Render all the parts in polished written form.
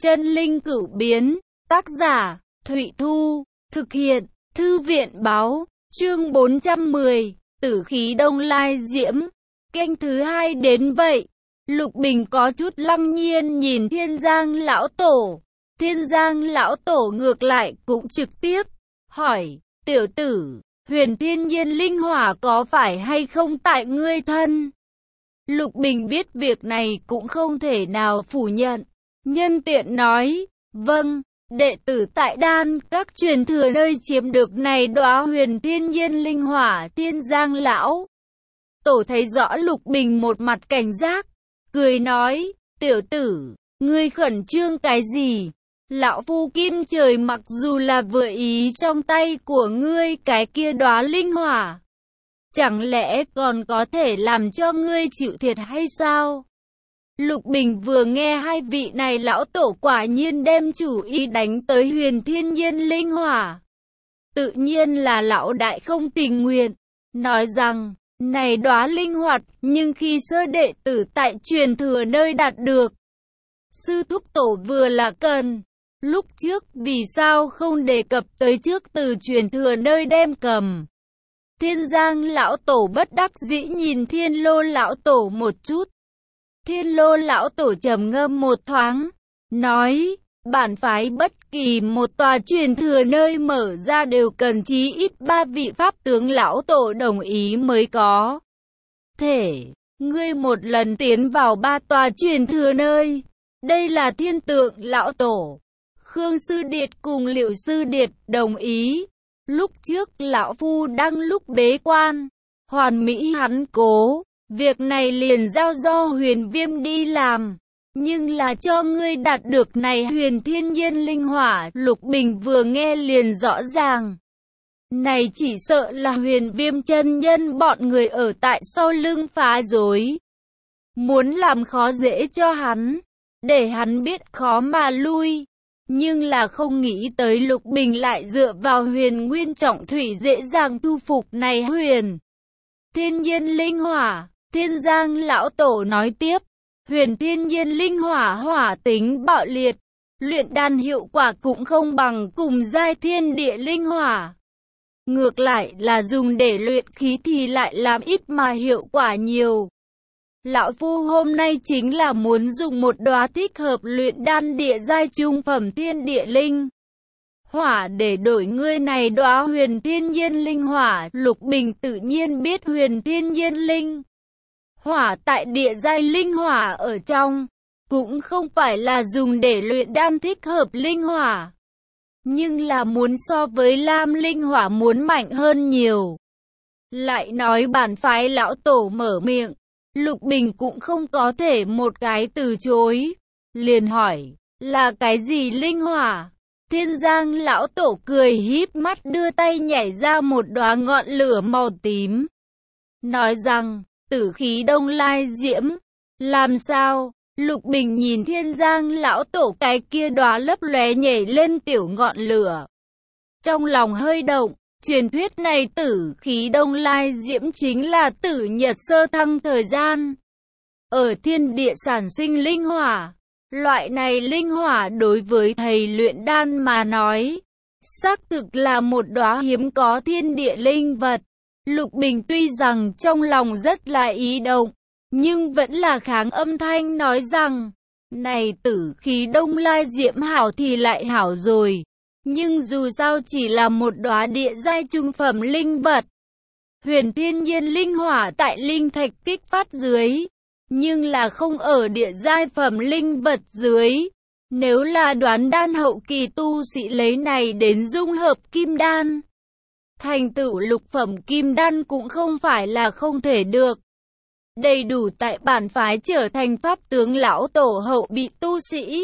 Chân linh cửu biến, tác giả, Thụy Thu, thực hiện, Thư viện báo, chương 410, tử khí đông lai diễm, canh thứ 2 đến vậy. Lục Bình có chút lăng nhiên nhìn Thiên Giang lão tổ. Thiên Giang lão tổ ngược lại cũng trực tiếp hỏi, tiểu tử, huyền thiên nhiên linh hỏa có phải hay không tại ngươi thân? Lục Bình biết việc này cũng không thể nào phủ nhận. Nhân tiện nói, vâng, đệ tử tại đan các truyền thừa nơi chiếm được này đóa huyền thiên nhiên linh hỏa. Thiên Giang lão tổ thấy rõ Lục Bình một mặt cảnh giác, cười nói, tiểu tử, ngươi khẩn trương cái gì? Lão phu Kim Trời mặc dù là vừa ý trong tay của ngươi cái kia đóa linh hỏa, chẳng lẽ còn có thể làm cho ngươi chịu thiệt hay sao? Lục Bình vừa nghe hai vị này lão tổ quả nhiên đem chủ ý đánh tới huyền thiên nhiên linh hỏa, tự nhiên là lão đại không tình nguyện, nói rằng, này đóa linh hoạt, nhưng khi sơ đệ tử tại truyền thừa nơi đạt được, sư thúc tổ vừa là cần, lúc trước vì sao không đề cập tới trước từ truyền thừa nơi đem cầm? Thiên Giang lão tổ bất đắc dĩ nhìn Thiên Lô lão tổ một chút. Thiên Lô lão tổ trầm ngâm một thoáng, nói, bản phái bất kỳ một tòa truyền thừa nơi mở ra đều cần chí ít 3 vị pháp tướng lão tổ đồng ý mới có thể. Ngươi một lần tiến vào 3 tòa truyền thừa nơi, đây là Thiên Tượng lão tổ, Khương Sư Điệt cùng Liệu Sư Điệt đồng ý. Lúc trước lão phu đang lúc bế quan, hoàn mỹ hắn cố, việc này liền giao do Huyền Viêm đi làm. Nhưng là cho ngươi đạt được này huyền thiên nhiên linh hỏa. Lục Bình vừa nghe liền rõ ràng, này chỉ sợ là Huyền Viêm chân nhân bọn người ở tại sau lưng phá rối, muốn làm khó dễ cho hắn, để hắn biết khó mà lui. Nhưng là không nghĩ tới Lục Bình lại dựa vào huyền nguyên trọng thủy dễ dàng thu phục này huyền thiên nhiên linh hỏa. Thiên Giang lão tổ nói tiếp, huyền thiên nhiên linh hỏa hỏa tính bạo liệt, luyện đan hiệu quả cũng không bằng cùng giai thiên địa linh hỏa. Ngược lại là dùng để luyện khí thì lại làm ít mà hiệu quả nhiều. Lão phu hôm nay chính là muốn dùng một đóa thích hợp luyện đan địa giai trung phẩm thiên địa linh hỏa để đổi ngươi này đóa huyền thiên nhiên linh hỏa. Lục Bình tự nhiên biết huyền thiên nhiên linh hỏa tại địa giai linh hỏa ở trong, cũng không phải là dùng để luyện đan thích hợp linh hỏa, nhưng là muốn so với lam linh hỏa muốn mạnh hơn nhiều. Lại nói bản phái lão tổ mở miệng, Lục Bình cũng không có thể một cái từ chối, liền hỏi, là cái gì linh hỏa? Thiên Giang lão tổ cười híp mắt đưa tay nhảy ra một đóa ngọn lửa màu tím, nói rằng, tử khí đông lai diễm. Làm sao? Lục Bình nhìn Thiên Giang lão tổ cái kia đóa lấp lóe nhảy lên tiểu ngọn lửa, trong lòng hơi động. Truyền thuyết này tử khí đông lai diễm chính là tử nhật sơ thăng thời gian, ở thiên địa sản sinh linh hỏa. Loại này linh hỏa đối với thầy luyện đan mà nói, xác thực là một đóa hiếm có thiên địa linh vật. Lục Bình tuy rằng trong lòng rất là ý động, nhưng vẫn là kháng âm thanh nói rằng, này tử khí đông lai diễm hảo thì lại hảo rồi, nhưng dù sao chỉ là một đóa địa giai trung phẩm linh vật. Huyền thiên nhiên linh hỏa tại linh thạch kích phát dưới, nhưng là không ở địa giai phẩm linh vật dưới. Nếu là đoán đan hậu kỳ tu sĩ lấy này đến dung hợp kim đan, thành tựu lục phẩm kim đan cũng không phải là không thể được. Đầy đủ tại bản phái trở thành pháp tướng lão tổ hậu bị tu sĩ.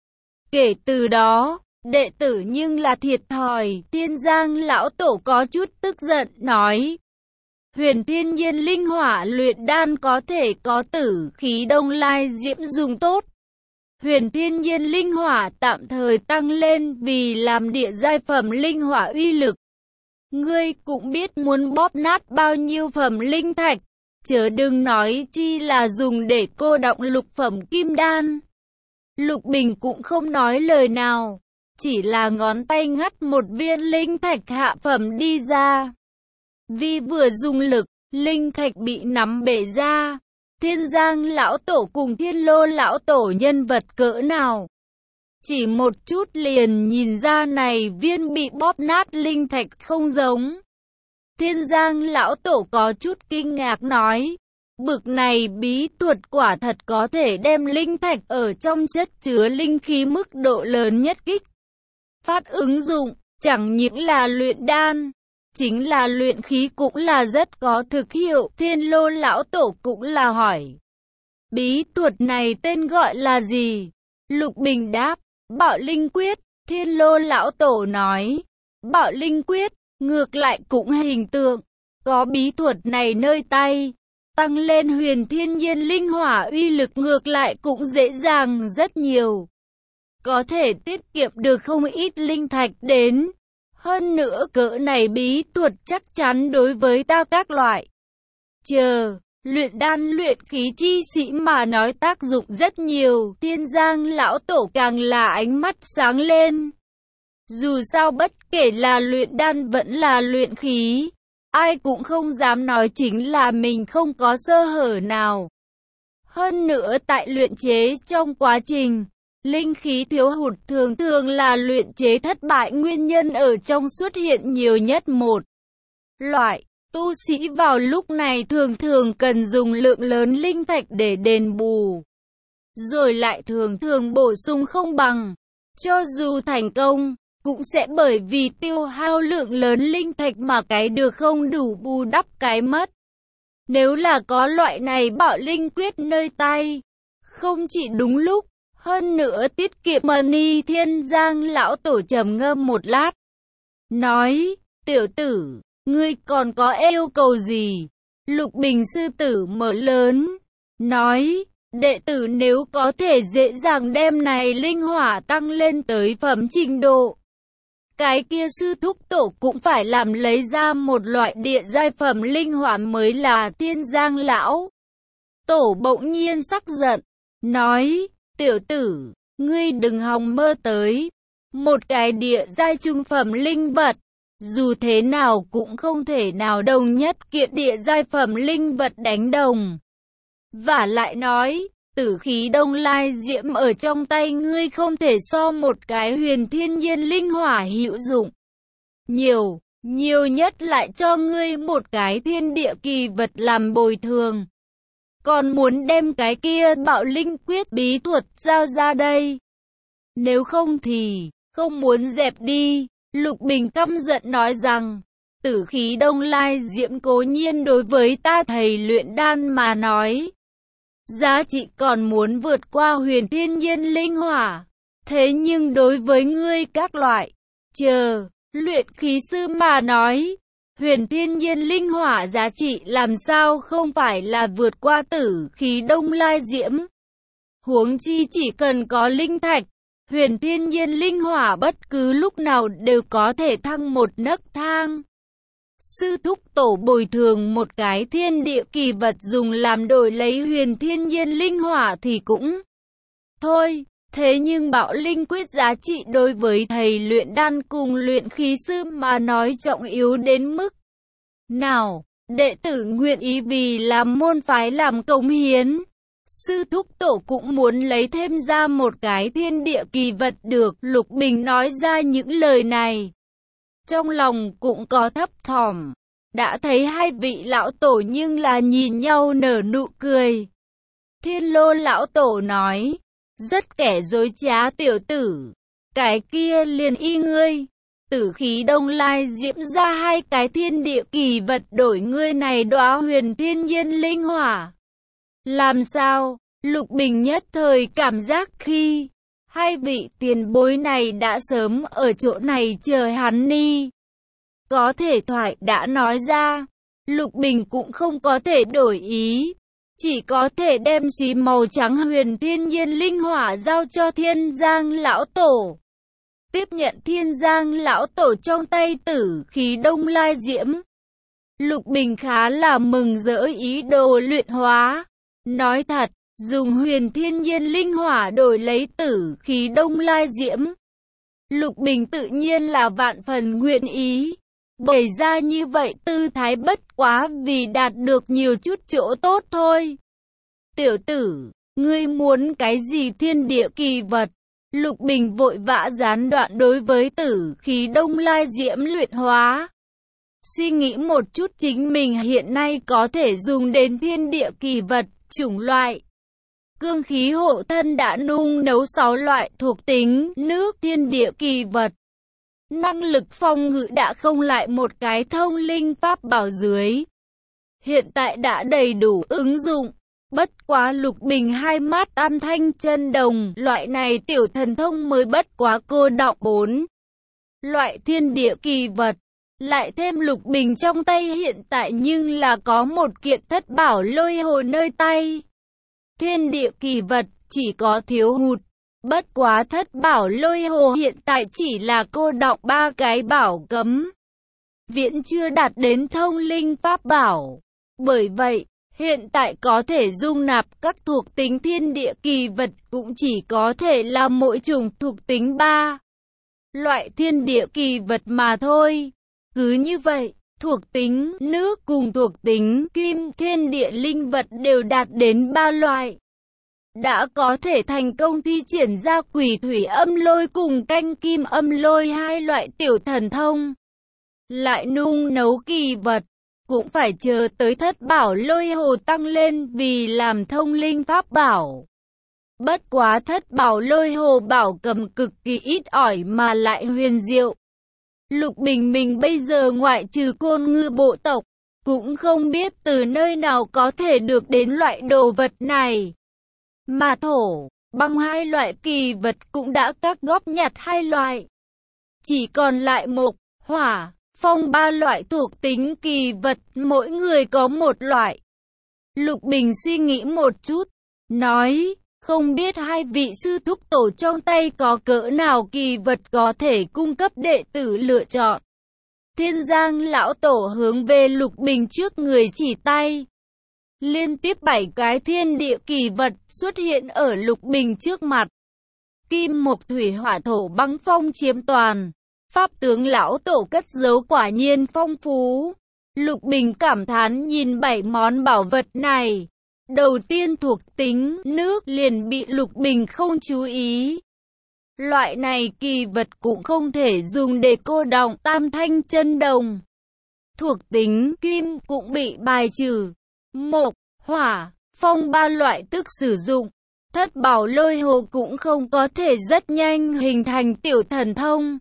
Kể từ đó, đệ tử nhưng là thiệt thòi. Thiên Giang lão tổ có chút tức giận nói, huyền thiên nhiên linh hỏa luyện đan có thể có tử khí đông lai diễm dùng tốt. Huyền thiên nhiên linh hỏa tạm thời tăng lên vì làm địa giai phẩm linh hỏa uy lực. Ngươi cũng biết muốn bóp nát bao nhiêu phẩm linh thạch, chớ đừng nói chi là dùng để cô đọng lục phẩm kim đan. Lục Bình cũng không nói lời nào, chỉ là ngón tay ngắt một viên linh thạch hạ phẩm đi ra. Vì vừa dùng lực, linh thạch bị nắm bể ra. Thiên Giang lão tổ cùng Thiên Lô lão tổ nhân vật cỡ nào? Chỉ một chút liền nhìn ra này viên bị bóp nát linh thạch không giống. Thiên Giang lão tổ có chút kinh ngạc nói, bực này bí thuật quả thật có thể đem linh thạch ở trong chất chứa linh khí mức độ lớn nhất kích phát ứng dụng, chẳng những là luyện đan, chính là luyện khí cũng là rất có thực hiệu. Thiên Lô lão tổ cũng là hỏi, bí thuật này tên gọi là gì? Lục Bình đáp, Bạo Linh Quyết. Thiên Lô lão tổ nói, Bạo Linh Quyết, ngược lại cũng hình tượng, có bí thuật này nơi tay, tăng lên huyền thiên nhiên linh hỏa uy lực ngược lại cũng dễ dàng rất nhiều. Có thể tiết kiệm được không ít linh thạch đến. Hơn nữa cỡ này bí thuật chắc chắn đối với ta các loại luyện đan luyện khí chi sĩ mà nói tác dụng rất nhiều. Thiên Giang lão tổ càng là ánh mắt sáng lên. Dù sao bất kể là luyện đan vẫn là luyện khí, ai cũng không dám nói chính là mình không có sơ hở nào. Hơn nữa tại luyện chế trong quá trình, linh khí thiếu hụt thường thường là luyện chế thất bại nguyên nhân ở trong xuất hiện nhiều nhất một loại. Tu sĩ vào lúc này thường thường cần dùng lượng lớn linh thạch để đền bù, rồi lại thường thường bổ sung không bằng. Cho dù thành công, cũng sẽ bởi vì tiêu hao lượng lớn linh thạch mà cái được không đủ bù đắp cái mất. Nếu là có loại này Bạo Linh Quyết nơi tay, không chỉ đúng lúc, hơn nữa tiết kiệm money. Thiên Giang lão tổ trầm ngâm một lát, nói, tiểu tử, ngươi còn có yêu cầu gì? Lục Bình sư tử mở lớn, nói, đệ tử nếu có thể dễ dàng đem này linh hỏa tăng lên tới phẩm trình độ, cái kia sư thúc tổ cũng phải làm lấy ra một loại địa giai phẩm linh hỏa mới là. Thiên Giang lão tổ bỗng nhiên sắc giận, nói, tiểu tử, ngươi đừng hòng mơ tới. Một cái địa giai trung phẩm linh vật, dù thế nào cũng không thể nào đồng nhất kiện địa giai phẩm linh vật đánh đồng. Vả lại nói, tử khí Đông Lai Diễm ở trong tay ngươi không thể so một cái huyền thiên nhiên linh hỏa hữu dụng. Nhiều nhất lại cho ngươi một cái thiên địa kỳ vật làm bồi thường. Còn muốn đem cái kia Bạo Linh Quyết bí thuật giao ra đây. Nếu không thì, không muốn dẹp đi. Lục Bình căm giận nói rằng, tử khí Đông Lai Diễm cố nhiên đối với ta thầy luyện đan mà nói, giá trị còn muốn vượt qua huyền thiên nhiên linh hỏa. Thế nhưng đối với ngươi các loại luyện khí sư mà nói, huyền thiên nhiên linh hỏa giá trị làm sao không phải là vượt qua tử khí Đông Lai Diễm. Huống chi chỉ cần có linh thạch, huyền thiên nhiên linh hỏa bất cứ lúc nào đều có thể thăng một nấc thang. Sư thúc tổ bồi thường một cái thiên địa kỳ vật dùng làm đổi lấy huyền thiên nhiên linh hỏa thì cũng thôi. Thế nhưng Bạo Linh Quyết giá trị đối với thầy luyện đan cùng luyện khí sư mà nói trọng yếu đến mức nào, đệ tử nguyện ý vì làm môn phái làm cống hiến. Sư thúc tổ cũng muốn lấy thêm ra một cái thiên địa kỳ vật được. Lục Bình nói ra những lời này, trong lòng cũng có thấp thỏm. Đã thấy hai vị lão tổ nhưng là nhìn nhau nở nụ cười. Thiên Lô lão tổ nói, rất kẻ dối trá tiểu tử, cái kia liền y ngươi. Tử khí Đông Lai Diễm ra hai cái thiên địa kỳ vật đổi ngươi này đóa huyền thiên nhiên linh hỏa. Làm sao? Lục Bình nhất thời cảm giác khi hai vị tiền bối này đã sớm ở chỗ này chờ hắn đi. Có thể thoại đã nói ra, Lục Bình cũng không có thể đổi ý, chỉ có thể đem xí màu trắng huyền thiên nhiên linh hỏa giao cho Thiên Giang lão tổ. Tiếp nhận Thiên Giang lão tổ trong tay tử khí Đông Lai Diễm, Lục Bình khá là mừng rỡ ý đồ luyện hóa. Nói thật, dùng huyền thiên nhiên linh hỏa đổi lấy tử khí đông lai diễm. Lục Bình tự nhiên là vạn phần nguyện ý. Bày ra như vậy tư thái bất quá vì đạt được nhiều chút chỗ tốt thôi. Tiểu tử, ngươi muốn cái gì thiên địa kỳ vật? Lục Bình vội vã gián đoạn đối với tử khí đông lai diễm luyện hóa. Suy nghĩ một chút chính mình hiện nay có thể dùng đến thiên địa kỳ vật, chủng loại. Cương khí hộ thân đã nung nấu 6 loại thuộc tính nước thiên địa kỳ vật. Năng lực phòng ngự đã không lại một cái thông linh pháp bảo dưới. Hiện tại đã đầy đủ ứng dụng. Bất quá Lục Bình hai mắt tam thanh chân đồng, loại này tiểu thần thông mới bất quá cô đọng 4 loại thiên địa kỳ vật. Lại thêm Lục Bình trong tay hiện tại nhưng là có một kiện thất bảo lôi hồ nơi tay. Thiên địa kỳ vật chỉ có thiếu hụt. Bất quá thất bảo lôi hồ hiện tại chỉ là cô đọng 3 cái bảo cấm. Viễn chưa đạt đến thông linh pháp bảo. Bởi vậy, hiện tại có thể dung nạp các thuộc tính thiên địa kỳ vật cũng chỉ có thể là mỗi chủng thuộc tính 3 loại thiên địa kỳ vật mà thôi. Cứ như vậy, thuộc tính nước cùng thuộc tính kim thiên địa linh vật đều đạt đến 3 loại. Đã có thể thành công thi triển ra quỷ thủy âm lôi cùng canh kim âm lôi 2 loại tiểu thần thông. Lại nung nấu kỳ vật, cũng phải chờ tới thất bảo lôi hồ tăng lên vì làm thông linh pháp bảo. Bất quá thất bảo lôi hồ bảo cầm cực kỳ ít ỏi mà lại huyền diệu. Lục Bình mình bây giờ ngoại trừ Côn Ngư bộ tộc, cũng không biết từ nơi nào có thể được đến loại đồ vật này. Mà thổ, băng 2 loại kỳ vật cũng đã các góp nhặt 2 loại. Chỉ còn lại mộc, hỏa, phong 3 loại thuộc tính kỳ vật, mỗi người có 1 loại. Lục Bình suy nghĩ một chút, nói, không biết hai vị sư thúc tổ trong tay có cỡ nào kỳ vật có thể cung cấp đệ tử lựa chọn. Thiên Giang lão tổ hướng về Lục Bình trước người chỉ tay. Liên tiếp 7 cái thiên địa kỳ vật xuất hiện ở Lục Bình trước mặt. Kim mộc thủy hỏa thổ băng phong chiếm toàn. Pháp tướng lão tổ cất giấu quả nhiên phong phú. Lục Bình cảm thán nhìn 7 món bảo vật này. Đầu tiên thuộc tính nước liền bị Lục Bình không chú ý. Loại này kỳ vật cũng không thể dùng để cô đọng tam thanh chân đồng. Thuộc tính kim cũng bị bài trừ. Mộc, hỏa, phong 3 loại tức sử dụng. Thất bảo lôi hồ cũng không có thể rất nhanh hình thành tiểu thần thông.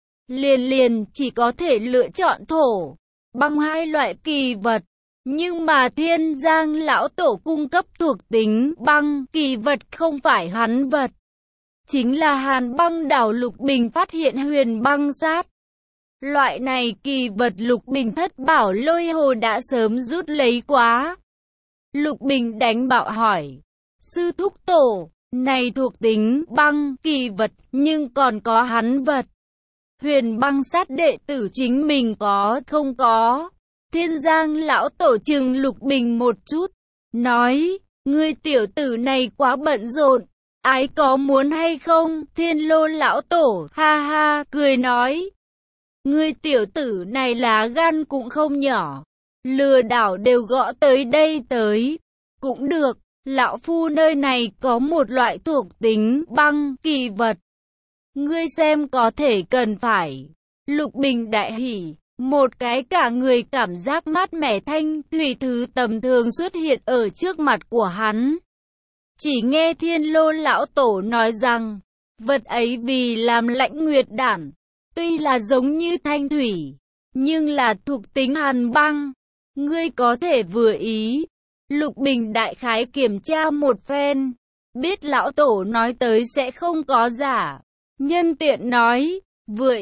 Liền chỉ có thể lựa chọn thổ, băng 2 loại kỳ vật. Nhưng mà Thiên Giang lão tổ cung cấp thuộc tính băng kỳ vật không phải hắn vật. Chính là Hàn Băng Đảo. Lục Bình phát hiện huyền băng sát. Loại này kỳ vật Lục Bình thất bảo lôi hồ đã sớm rút lấy quá. Lục Bình đánh bạo hỏi. Sư thúc tổ, này thuộc tính băng kỳ vật nhưng còn có hắn vật. Huyền băng sát đệ tử chính mình có không có? Thiên Giang lão tổ trừng Lục Bình một chút. Nói, ngươi tiểu tử này quá bận rộn. Ái có muốn hay không? Thiên Lô lão tổ ha ha cười nói. Ngươi tiểu tử này lá gan cũng không nhỏ. Lừa đảo đều gõ tới đây tới. Cũng được, lão phu nơi này có một loại thuộc tính băng kỳ vật. Ngươi xem có thể cần phải. Lục Bình đại hỉ. Một cái cả người cảm giác mát mẻ thanh thủy thứ tầm thường xuất hiện ở trước mặt của hắn. Chỉ nghe Thiên Lô lão tổ nói rằng, vật ấy vì làm lãnh nguyệt đản, tuy là giống như thanh thủy, nhưng là thuộc tính hàn băng. Ngươi có thể vừa ý. Lục Bình đại khái kiểm tra một phen, biết lão tổ nói tới sẽ không có giả. Nhân tiện nói, vừa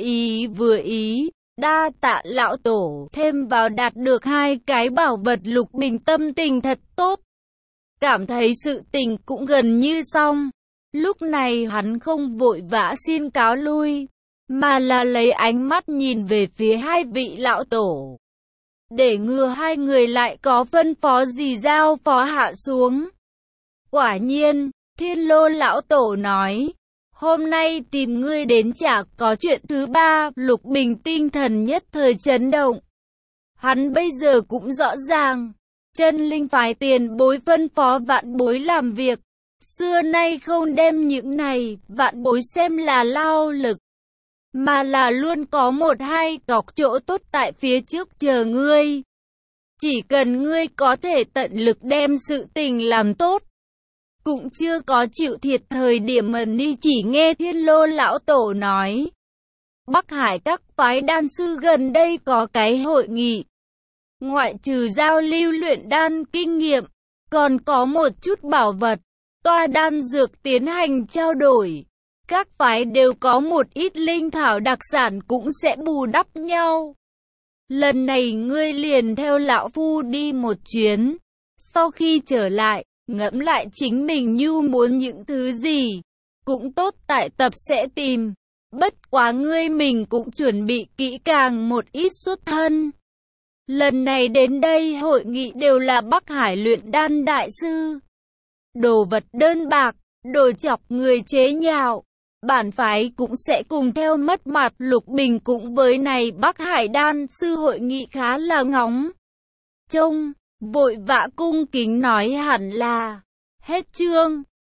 ý. Đa tạ lão tổ, thêm vào đạt được 2 cái bảo vật. Lục Bình tâm tình thật tốt. Cảm thấy sự tình cũng gần như xong. Lúc này hắn không vội vã xin cáo lui, mà là lấy ánh mắt nhìn về phía 2 vị lão tổ. Để ngừa 2 người lại có phân phó gì giao phó hạ xuống. Quả nhiên, Thiên Lô lão tổ nói, hôm nay tìm ngươi đến chả có chuyện thứ ba. Lục Bình tinh thần nhất thời chấn động. Hắn bây giờ cũng rõ ràng, chân linh phái tiền bối phân phó vạn bối làm việc. Xưa nay không đem những này, vạn bối xem là lao lực, mà là luôn có một hai cọc chỗ tốt tại phía trước chờ ngươi. Chỉ cần ngươi có thể tận lực đem sự tình làm tốt, cũng chưa có chịu thiệt thời điểm mà ni. Chỉ nghe Thiên Lô lão tổ nói, Bắc Hải các phái đan sư gần đây có cái hội nghị, ngoại trừ giao lưu luyện đan kinh nghiệm, còn có một chút bảo vật, toa đan dược tiến hành trao đổi. Các phái đều có một ít linh thảo đặc sản cũng sẽ bù đắp nhau. Lần này ngươi liền theo lão phu đi một chuyến. Sau khi trở lại, ngẫm lại chính mình nhu muốn những thứ gì. Cũng tốt, tại tập sẽ tìm. Bất quá ngươi mình cũng chuẩn bị kỹ càng một ít xuất thân. Lần này đến đây hội nghị đều là Bắc Hải luyện đan đại sư. Đồ vật đơn bạc, đồ chọc người chế nhạo. Bản phái cũng sẽ cùng theo mất mặt. Lục Bình cũng với này Bắc Hải đan sư hội nghị khá là ngóng trông, vội vã cung kính nói hẳn là hết chương.